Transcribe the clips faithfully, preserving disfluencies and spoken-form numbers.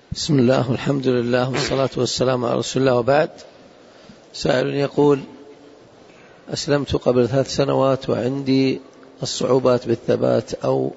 بسم الله والحمد لله والصلاة والسلام على رسول الله، وبعد. سائل يقول: أسلمت قبل ثلاث سنوات وعندي الصعوبات بالثبات، أو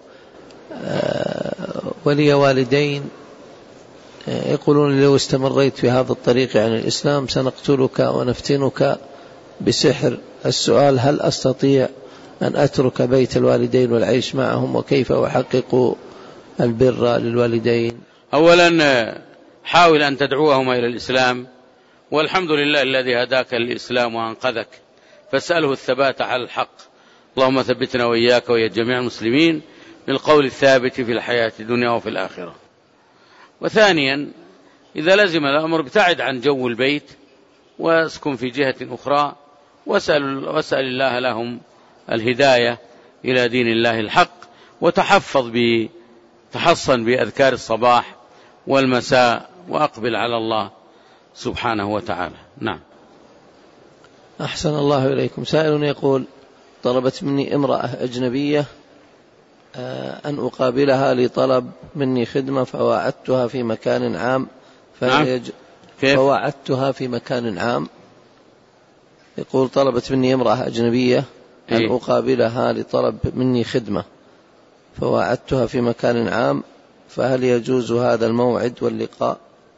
ولي والدين يقولون لو استمريت في هذا الطريق عن الإسلام سنقتلك ونفتنك بسحر. السؤال: هل أستطيع أن أترك بيت الوالدين والعيش معهم، وكيف أحقق البر للوالدين؟ أولا حاول أن تدعوهما إلى الإسلام، والحمد لله الذي هداك للإسلام وأنقذك، فاسأله الثبات على الحق. اللهم ثبتنا وإياك ويا جميع المسلمين بالقول الثابت في الحياة الدنيا وفي الآخرة. وثانيا، إذا لزم الأمر ابتعد عن جو البيت واسكن في جهة أخرى، واسأل, واسأل الله لهم الهداية إلى دين الله الحق، وتحفظ بتحصن بأذكار الصباح والمساء، وأقبل على الله سبحانه وتعالى. نعم. أحسن الله إليكم. سائل يقول: طلبت مني امرأة أجنبية أن أقابلها لطلب مني خدمة، فواعدتها في مكان عام فهل يج... فواعدتها في مكان عام. يقول: طلبت مني امرأة أجنبية أن إيه؟ أقابلها لطلب مني خدمة، فواعدتها في مكان عام، فهل يجوز هذا الموعد واللقاء؟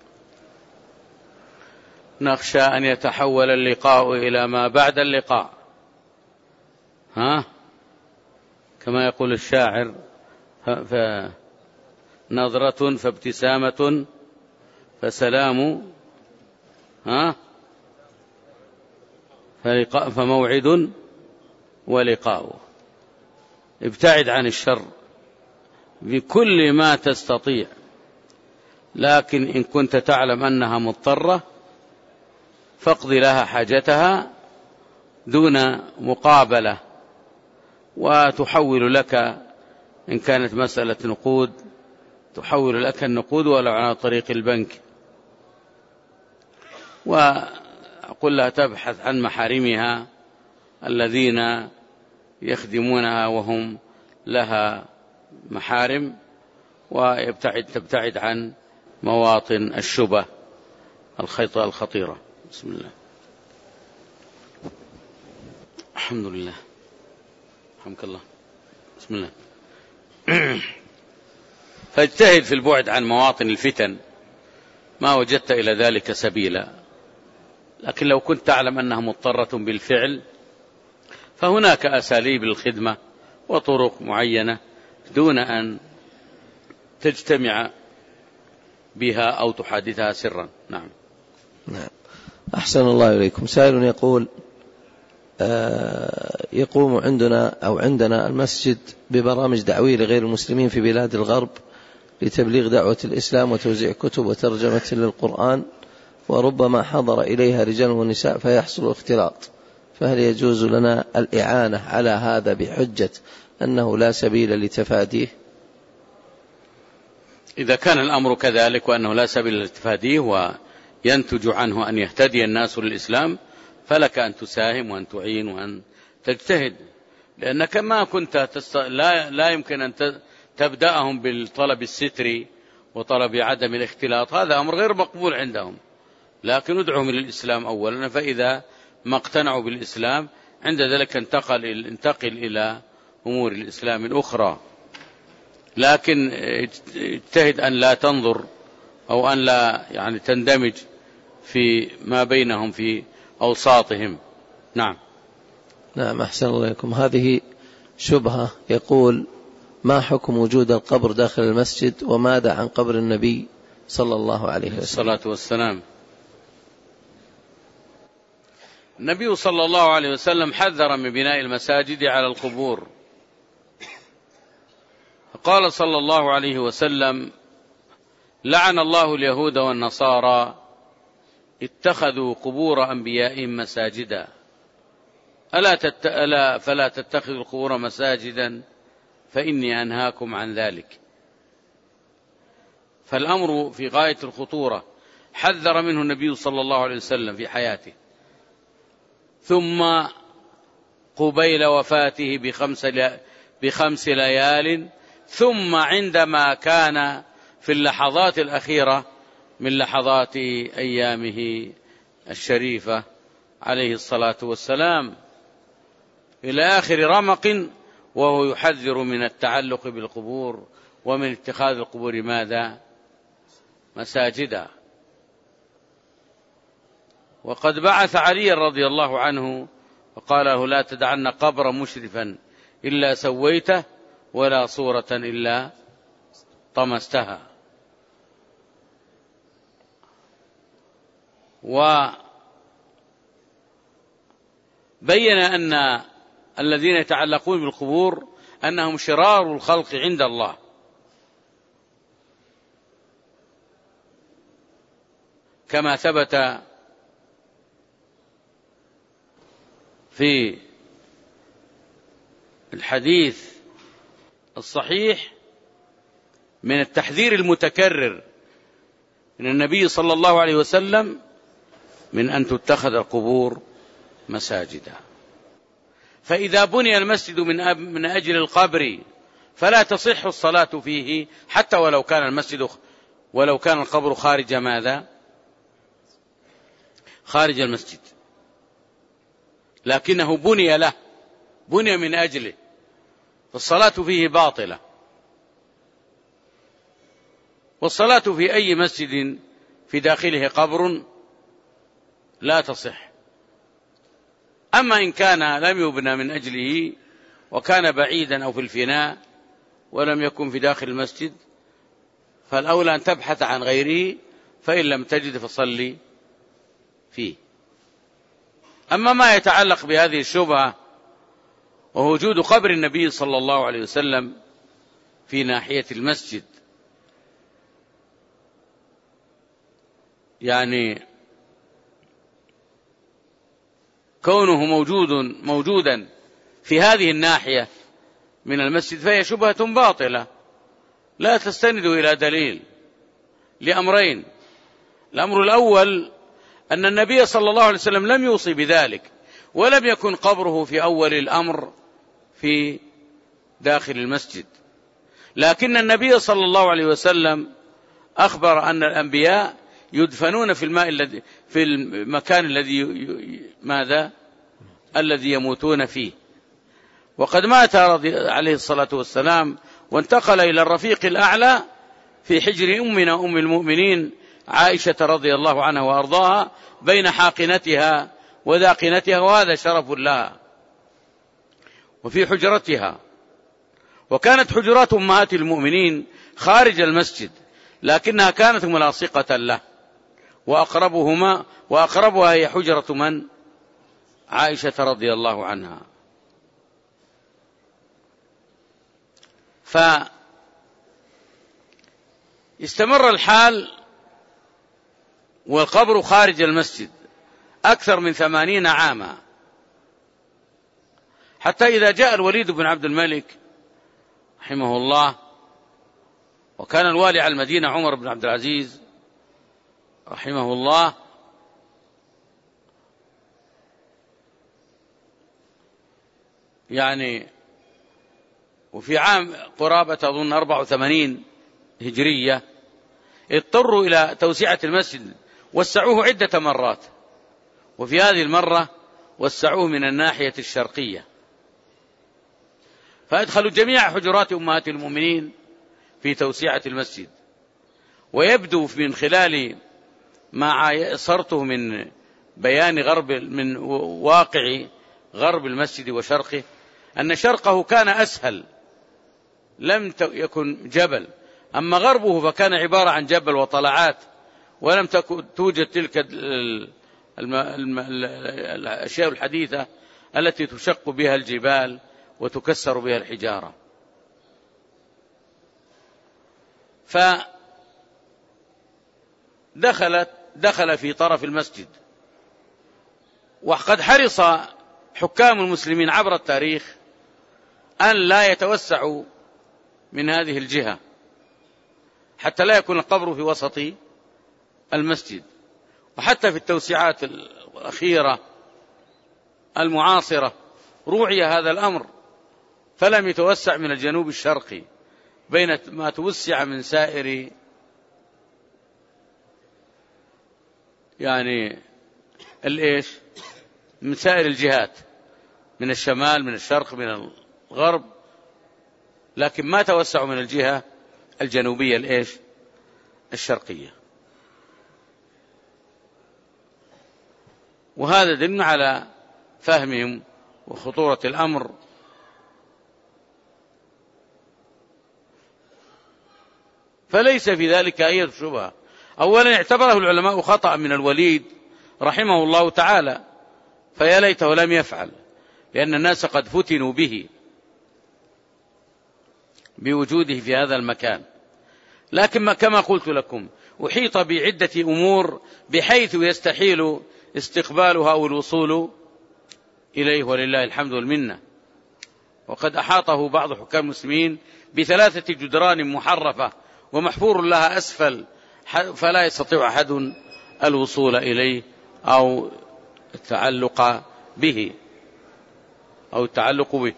نخشى أن يتحول اللقاء إلى ما بعد اللقاء، ها كما يقول الشاعر: فنظرة فابتسامة فسلام، ها فلقاء فموعد ولقاء. ابتعد عن الشر بكل ما تستطيع، لكن إن كنت تعلم أنها مضطرة فاقضي لها حاجتها دون مقابلة، وتحول لك إن كانت مسألة نقود تحول لك النقود ولو على طريق البنك، وأقول لها تبحث عن محارمها الذين يخدمونها وهم لها محارم، ويبتعد تبتعد عن مواطن الشبه الخيطة الخطيرة. بسم الله. الحمد لله. رحمك الله. بسم الله. فاجتهد في البعد عن مواطن الفتن ما وجدت إلى ذلك سبيلا، لكن لو كنت تعلم أنها مضطرة بالفعل فهناك أساليب للخدمة وطرق معينة دون أن تجتمع بها أو تحادثها سرا. نعم. نعم. أحسن الله إليكم. سائل يقول: آه يقوم عندنا أو عندنا المسجد ببرامج دعوية لغير المسلمين في بلاد الغرب لتبليغ دعوة الإسلام وتوزيع كتب وترجمة للقرآن، وربما حضر إليها رجال ونساء فيحصل اختلاط، فهل يجوز لنا الإعانة على هذا بحجة أنه لا سبيل لتفاديه؟ إذا كان الأمر كذلك وأنه لا سبيل لتفاديه وينتج عنه أن يهتدي الناس للإسلام، فلك أن تساهم وأن تعين وأن تجتهد، لأنك ما كنت تست... لا... لا يمكن أن تبدأهم بالطلب الستري وطلب عدم الاختلاط، هذا أمر غير مقبول عندهم، لكن ادعهم إلى الإسلام أولا، فإذا ما اقتنعوا بالإسلام عند ذلك انتقل, انتقل إلى أمور الإسلام الأخرى، لكن اجتهد أن لا تنظر أو أن لا يعني تندمج في ما بينهم في أوساطهم. نعم. نعم. أحسن الله إليكم. هذه شبهة. يقول: ما حكم وجود القبر داخل المسجد، وماذا عن قبر النبي صلى الله عليه وسلم؟ الصلاة والسلام. النبي صلى الله عليه وسلم حذر من بناء المساجد على القبور، قال صلى الله عليه وسلم: لعن الله اليهود والنصارى اتخذوا قبور أنبيائهم مساجدا، ألا, تت... ألا فلا تتخذوا القبور مساجدا فإني أنهاكم عن ذلك. فالأمر في غاية الخطورة، حذر منه النبي صلى الله عليه وسلم في حياته، ثم قبيل وفاته بخمس, لي... بخمس ليال، ثم عندما كان في اللحظات الأخيرة من لحظات أيامه الشريفة عليه الصلاة والسلام إلى آخر رمق، وهو يحذر من التعلق بالقبور ومن اتخاذ القبور ماذا؟ مساجدا. وقد بعث علي رضي الله عنه وقال له: لا تدعن قبر مشرفا إلا سويته، ولا صورة إلا طمستها. وبين أن الذين يتعلقون بالقبور أنهم شرار الخلق عند الله، كما ثبت في الحديث الصحيح من التحذير المتكرر من النبي صلى الله عليه وسلم من أن تتخذ القبور مساجدا. فإذا بني المسجد من أجل القبر فلا تصح الصلاة فيه، حتى ولو كان المسجد ولو كان القبر خارج ماذا؟ خارج المسجد، لكنه بني له، بني من أجله، فالصلاة فيه باطلة. والصلاة في أي مسجد في داخله قبر لا تصح. أما إن كان لم يبنى من أجله وكان بعيدا أو في الفناء ولم يكن في داخل المسجد، فالأولى أن تبحث عن غيره، فإن لم تجد فصلي فيه. أما ما يتعلق بهذه الشبهة وهو وجود قبر النبي صلى الله عليه وسلم في ناحية المسجد، يعني كونه موجود موجودا في هذه الناحية من المسجد فهي شبهة باطلة لا تستند إلى دليل، لأمرين: الأمر الأول أن النبي صلى الله عليه وسلم لم يوصي بذلك، ولم يكن قبره في أول الأمر في داخل المسجد، لكن النبي صلى الله عليه وسلم أخبر أن الأنبياء يدفنون في الماء الذي في المكان الذي ماذا الذي يموتون فيه. وقد مات عليه الصلاة والسلام وانتقل إلى الرفيق الأعلى في حجر أمنا أم المؤمنين عائشة رضي الله عنها وأرضاها بين حاقنتها وذاقنتها، وهذا شرف لها، وفي حجرتها. وكانت حجرات أمهات المؤمنين خارج المسجد، لكنها كانت ملاصقة له، وأقربهما وأقربها هي حجرة من؟ عائشة رضي الله عنها. فاستمر الحال والقبر خارج المسجد أكثر من ثمانين عاما، حتى إذا جاء الوليد بن عبد الملك رحمه الله، وكان الوالي على المدينة عمر بن عبد العزيز رحمه الله، يعني وفي عام قرابة أظن أربعة وثمانين هجرية اضطروا إلى توسعة المسجد، وسعوه عدة مرات، وفي هذه المرة وسعوه من الناحية الشرقية، فأدخلوا جميع حجرات أمهات المؤمنين في توسعة المسجد. ويبدو من خلال ما عاصرته من بيان غرب من واقع غرب المسجد وشرقه أن شرقه كان أسهل، لم يكن جبل، أما غربه فكان عبارة عن جبل وطلعات، ولم توجد تلك الأشياء الحديثة التي تشق بها الجبال وتكسر بها الحجارة. فدخلت دخل في طرف المسجد. وقد حرص حكام المسلمين عبر التاريخ أن لا يتوسعوا من هذه الجهة حتى لا يكون القبر في وسط المسجد. وحتى في التوسعات الأخيرة المعاصرة روعي هذا الأمر، فلم يتوسع من الجنوب الشرقي بين ما توسع من سائر يعني الإيش من سائر الجهات، من الشمال، من الشرق، من الغرب، لكن ما توسعوا من الجهة الجنوبية الإيش الشرقية. وهذا دليل على فهمهم وخطورة الأمر. فليس في ذلك أي شبهة. أولا اعتبره العلماء خطأ من الوليد رحمه الله تعالى، فيا ليته لم يفعل، لأن الناس قد فتنوا به بوجوده في هذا المكان. لكن كما قلت لكم أحيط بعدة أمور بحيث يستحيل استقبالها أو الوصول إليه، ولله الحمد والمنة. وقد أحاطه بعض حكام المسلمين بثلاثة جدران محرفة ومحفور لها أسفل، فلا يستطيع أحد الوصول إليه أو التعلق به أو التعلق به.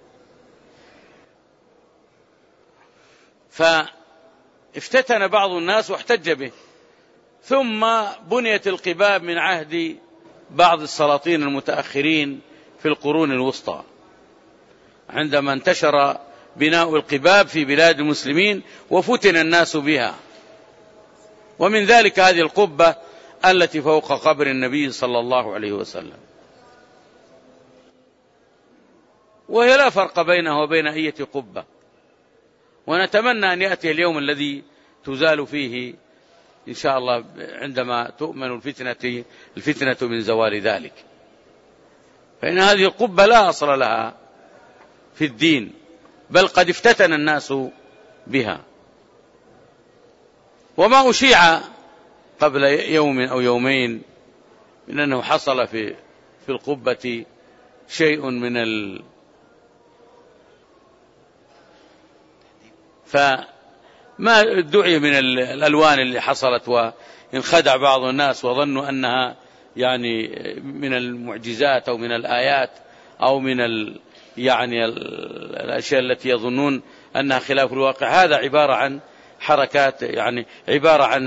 فافتتن بعض الناس واحتج به. ثم بنيت القباب من عهد بعض السلاطين المتأخرين في القرون الوسطى، عندما انتشر بناء القباب في بلاد المسلمين وفتن الناس بها. ومن ذلك هذه القبة التي فوق قبر النبي صلى الله عليه وسلم، وهي لا فرق بينها وبين أي قبة. ونتمنى أن يأتي اليوم الذي تزال فيه إن شاء الله، عندما تؤمن الفتنة الفتنة من زوال ذلك. فإن هذه القبة لا أصل لها في الدين، بل قد افتتن الناس بها. وما أشيع قبل يوم أو يومين من أنه حصل في في القبة شيء من ال فما دعي من الألوان اللي حصلت، وانخدع بعض الناس وظنوا أنها يعني من المعجزات أو من الآيات أو من ال يعني الأشياء التي يظنون أنها خلاف الواقع. هذا عبارة عن حركات، يعني عبارة عن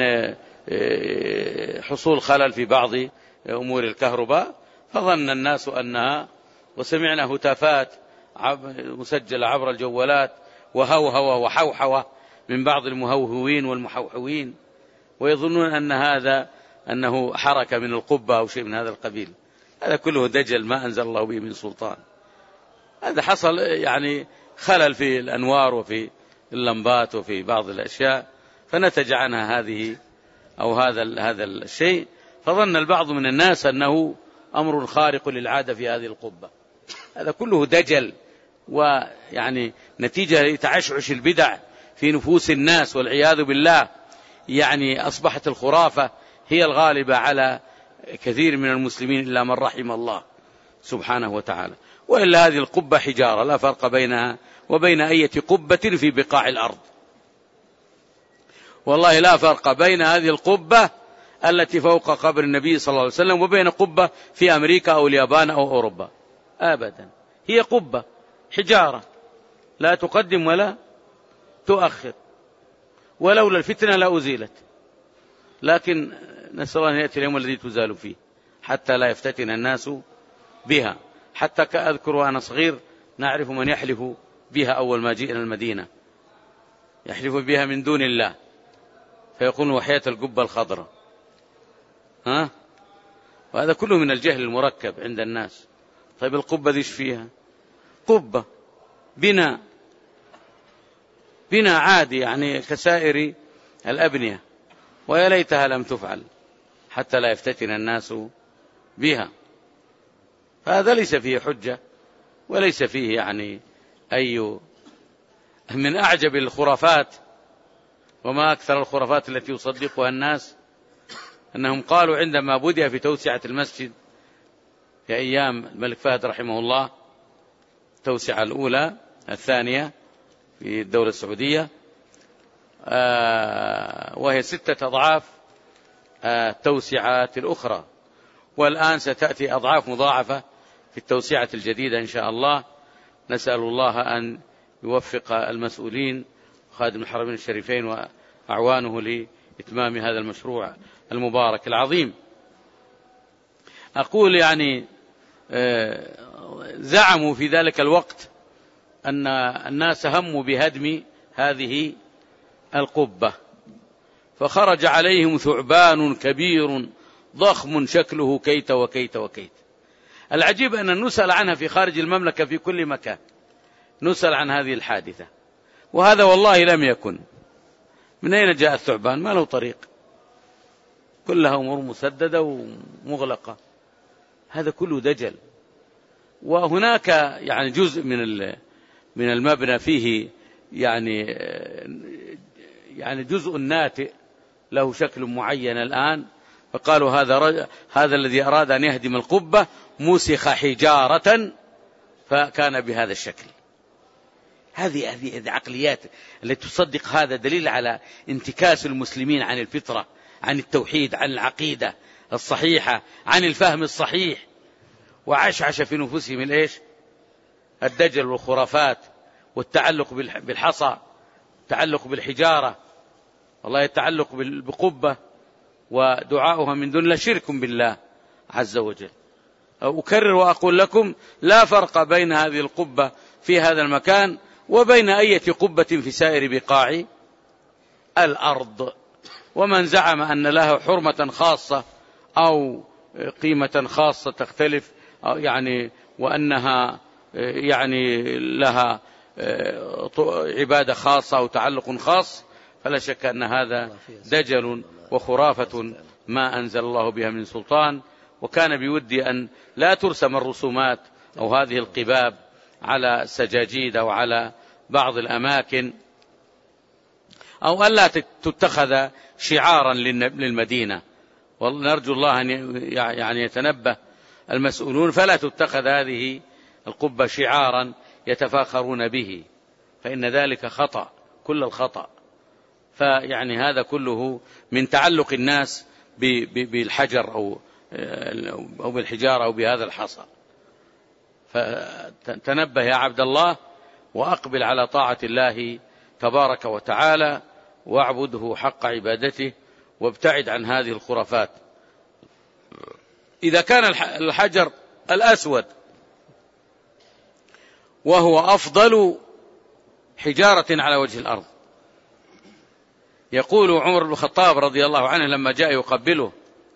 حصول خلل في بعض أمور الكهرباء، فظن الناس أنها، وسمعنا هتافات مسجلة عبر الجوالات وهوهوة وحوحوة من بعض المهوهوين والمحوحوين، ويظنون أن هذا أنه حركة من القبة أو شيء من هذا القبيل. هذا كله دجل ما أنزل الله به من سلطان. هذا حصل يعني خلل في الأنوار وفي اللمبات وفي بعض الأشياء، فنتج عنها هذه أو هذا هذا الشيء، فظن البعض من الناس أنه أمر خارق للعادة في هذه القبة. هذا كله دجل، ويعني نتيجة لتعشعش البدع في نفوس الناس والعياذ بالله. يعني أصبحت الخرافة هي الغالبة على كثير من المسلمين إلا من رحم الله سبحانه وتعالى. وإلا هذه القبة حجارة، لا فرق بينها وبين أي قبة في بقاع الأرض. والله لا فرق بين هذه القبة التي فوق قبر النبي صلى الله عليه وسلم وبين قبة في أمريكا أو اليابان أو أوروبا أبدا. هي قبة حجارة لا تقدم ولا تؤخر، ولولا الفتنة لا أزيلت. لكن نسأل الله أن يأتي اليوم الذي تزال فيه حتى لا يفتتن الناس بها. حتى أذكر وأنا صغير نعرف من يحلف بها أول ما جئنا المدينة، يحلف بها من دون الله، فيقول وحياة القبة الخضراء. ها؟ وهذا كله من الجهل المركب عند الناس. طيب القبة ذيش فيها؟ قبة بناء بناء عادي يعني كسائر الأبنية، ويا ليتها لم تفعل حتى لا يفتتن الناس بها. فهذا ليس فيه حجة وليس فيه يعني أي. من أعجب الخرافات وما أكثر الخرافات التي يصدقها الناس أنهم قالوا عندما بدأ في توسعة المسجد في أيام الملك فهد رحمه الله، التوسعة الأولى الثانية في الدولة السعودية، وهي ستة أضعاف التوسعات الأخرى، والآن ستأتي أضعاف مضاعفة في التوسعة الجديدة إن شاء الله. نسأل الله أن يوفق المسؤولين خادم الحرمين الشريفين وأعوانه لإتمام هذا المشروع المبارك العظيم. أقول يعني زعموا في ذلك الوقت أن الناس هموا بهدم هذه القبة، فخرج عليهم ثعبان كبير ضخم شكله كيت وكيت وكيت. العجيب أن نسأل عنها في خارج المملكة في كل مكان، نسأل عن هذه الحادثة، وهذا والله لم يكن. من أين جاء الثعبان؟ ما له طريق، كلها أمور مسددة ومغلقة، هذا كله دجل. وهناك يعني جزء من من المبنى فيه يعني يعني جزء ناتئ له شكل معين الآن، فقالوا هذا هذا الذي أراد أن يهدم القبة مسخ حجارة فكان بهذا الشكل. هذه هذه عقليات التي تصدق هذا دليل على انتكاس المسلمين عن الفطرة، عن التوحيد، عن العقيدة الصحيحة، عن الفهم الصحيح، وعشعش في نفوسهم الإيش؟ الدجل والخرافات والتعلق بالحصى، التعلق بالحجارة، والله التعلق بقبة ودعاؤها من دون الله شرك بالله عز وجل. أكرر وأقول لكم لا فرق بين هذه القبة في هذا المكان وبين أي قبة في سائر بقاع الأرض. ومن زعم أن لها حرمة خاصة أو قيمة خاصة تختلف أو يعني وأنها يعني لها عبادة خاصة أو تعلق خاص، فلا شك أن هذا دجل وخرافة ما أنزل الله بها من سلطان. وكان بودي أن لا ترسم الرسومات أو هذه القباب على السجاجيد أو على بعض الأماكن، أو ألا تتخذ شعارا للمدينة، ونرجو الله أن يعني يتنبه المسؤولون فلا تتخذ هذه القبة شعارا يتفاخرون به، فإن ذلك خطأ كل الخطأ. فيعني هذا كله من تعلق الناس بالحجر أو أو بالحجارة أو بهذا الحصى. فتنبه يا عبد الله وأقبل على طاعة الله تبارك وتعالى واعبده حق عبادته وابتعد عن هذه الخرافات. إذا كان الحجر الأسود وهو أفضل حجارة على وجه الأرض، يقول عمر بن الخطاب رضي الله عنه لما جاء يقبله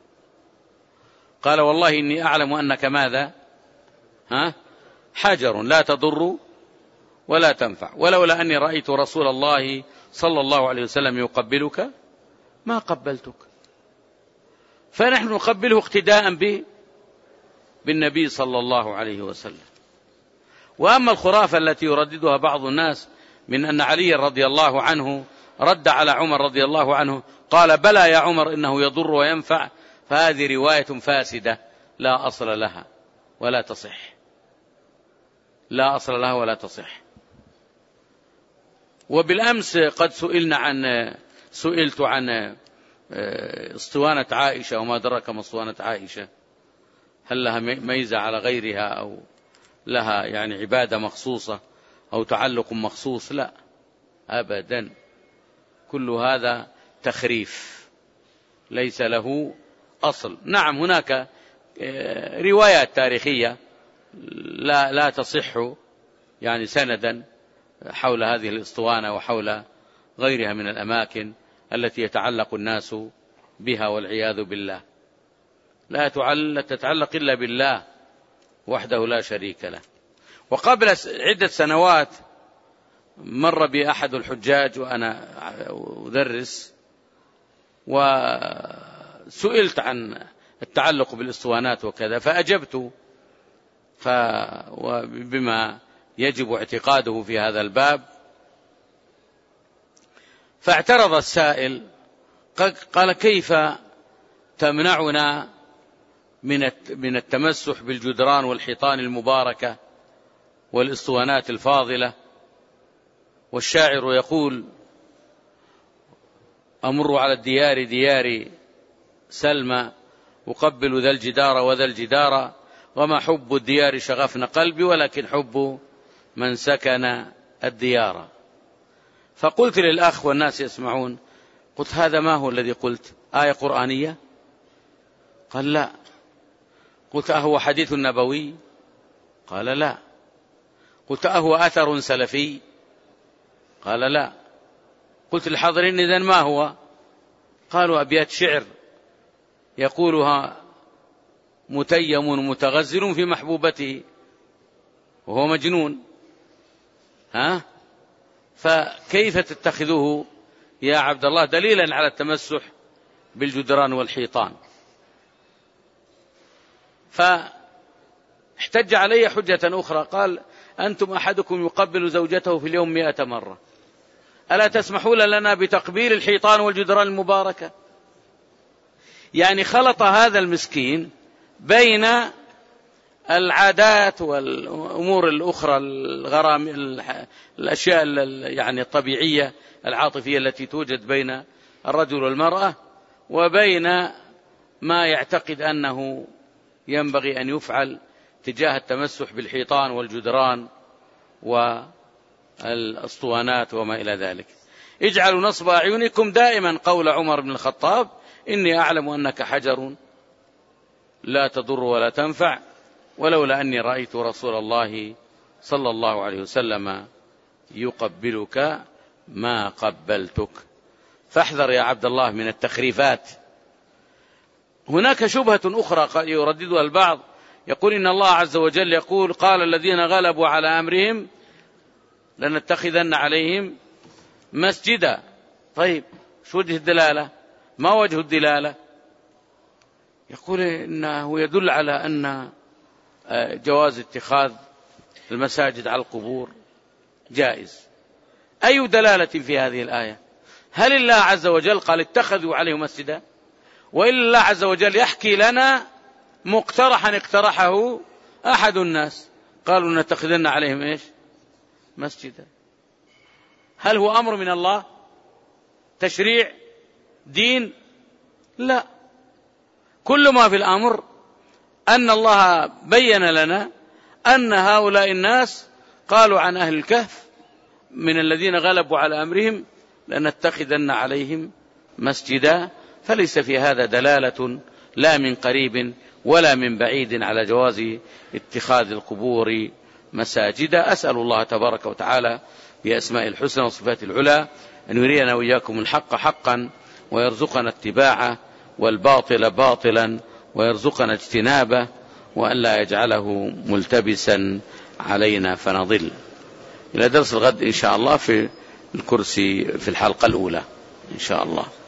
قال والله إني أعلم أنك ماذا؟ ها؟ حجر لا تضر ولا تنفع، ولولا أني رأيت رسول الله صلى الله عليه وسلم يقبلك ما قبلتك. فنحن نقبله اقتداء به بالنبي صلى الله عليه وسلم. وأما الخرافة التي يرددها بعض الناس من أن علي رضي الله عنه رد على عمر رضي الله عنه قال بلى يا عمر إنه يضر وينفع، فهذه رواية فاسدة لا أصل لها ولا تصح، لا أصل لها ولا تصح. وبالأمس قد سئلنا عن سئلت عن اسطوانة عائشة وما أدراك ما اسطوانة عائشة، هل لها ميزة على غيرها أو لها يعني عبادة مخصوصة أو تعلق مخصوص؟ لا أبدا، كل هذا تخريف ليس له أصل. نعم هناك روايات تاريخية لا لا تصح يعني سندا حول هذه الاسطوانة وحول غيرها من الأماكن التي يتعلق الناس بها والعياذ بالله. لا تتعلق إلا بالله وحده لا شريك له. وقبل عدة سنوات مر بي أحد الحجاج وأنا أدرس وسئلت عن التعلق بالاسطوانات وكذا فأجبت بما يجب اعتقاده في هذا الباب. فاعترض السائل قال كيف تمنعنا من التمسح بالجدران والحيطان المباركة والاسطوانات الفاضلة، والشاعر يقول أمر على الديار ديار سلمى أقبل ذا الجدار وذا الجدار وما حب الديار شغفن قلبي ولكن حب من سكن الديار. فقلت للأخ والناس يسمعون قلت هذا ما هو الذي قلت؟ آية قرآنية؟ قال لا. قلت أهو حديث نبوي؟ قال لا. قلت أهو أثر سلفي؟ قال لا. قلت للحاضرين إذن ما هو؟ قالوا أبيات شعر يقولها متيم متغزل في محبوبته وهو مجنون. ها؟ فكيف تتخذوه يا عبد الله دليلا على التمسح بالجدران والحيطان؟ فاحتج علي حجة أخرى، قال أنتم أحدكم يقبل زوجته في اليوم مئة مرة، ألا تسمحون لنا بتقبيل الحيطان والجدران المباركة؟ يعني خلط هذا المسكين بين العادات والأمور الأخرى الغرام الأشياء يعني الطبيعية العاطفية التي توجد بين الرجل والمرأة، وبين ما يعتقد أنه ينبغي أن يفعل تجاه التمسح بالحيطان والجدران والأسطوانات وما إلى ذلك. اجعلوا نصب أعينكم دائما قول عمر بن الخطاب: إني أعلم أنك حجر لا تضر ولا تنفع، ولولا أني رأيت رسول الله صلى الله عليه وسلم يقبلك ما قبلتك. فاحذر يا عبد الله من التخريفات. هناك شبهة أخرى يرددها البعض، يقول إن الله عز وجل يقول: قال الذين غلبوا على أمرهم لنتخذن عليهم مسجدا. طيب شو وجه الدلالة؟ ما وجه الدلالة؟ يقول إنه يدل على أن جواز اتخاذ المساجد على القبور جائز. أي دلالة في هذه الآية؟ هل الله عز وجل قال اتخذوا عليه مسجدا؟ وإلا الله عز وجل يحكي لنا مقترحا اقترحه أحد الناس، قالوا نتخذن عليهم إيش؟ مسجدا. هل هو أمر من الله؟ تشريع؟ دين؟ لا. كل ما في الأمر أن الله بين لنا أن هؤلاء الناس قالوا عن أهل الكهف من الذين غلبوا على أمرهم لنتخذن عليهم مسجدا، فليس في هذا دلالة لا من قريب ولا من بعيد على جواز اتخاذ القبور مساجدا. أسأل الله تبارك وتعالى بأسماء الحسنى وصفات العلى أن يرينا وإياكم الحق حقا ويرزقنا اتباعه، والباطل باطلا ويرزقنا اجتنابه، وأن لا يجعله ملتبسا علينا فنضل. إلى درس الغد إن شاء الله في الكرسي في الحلقة الأولى إن شاء الله.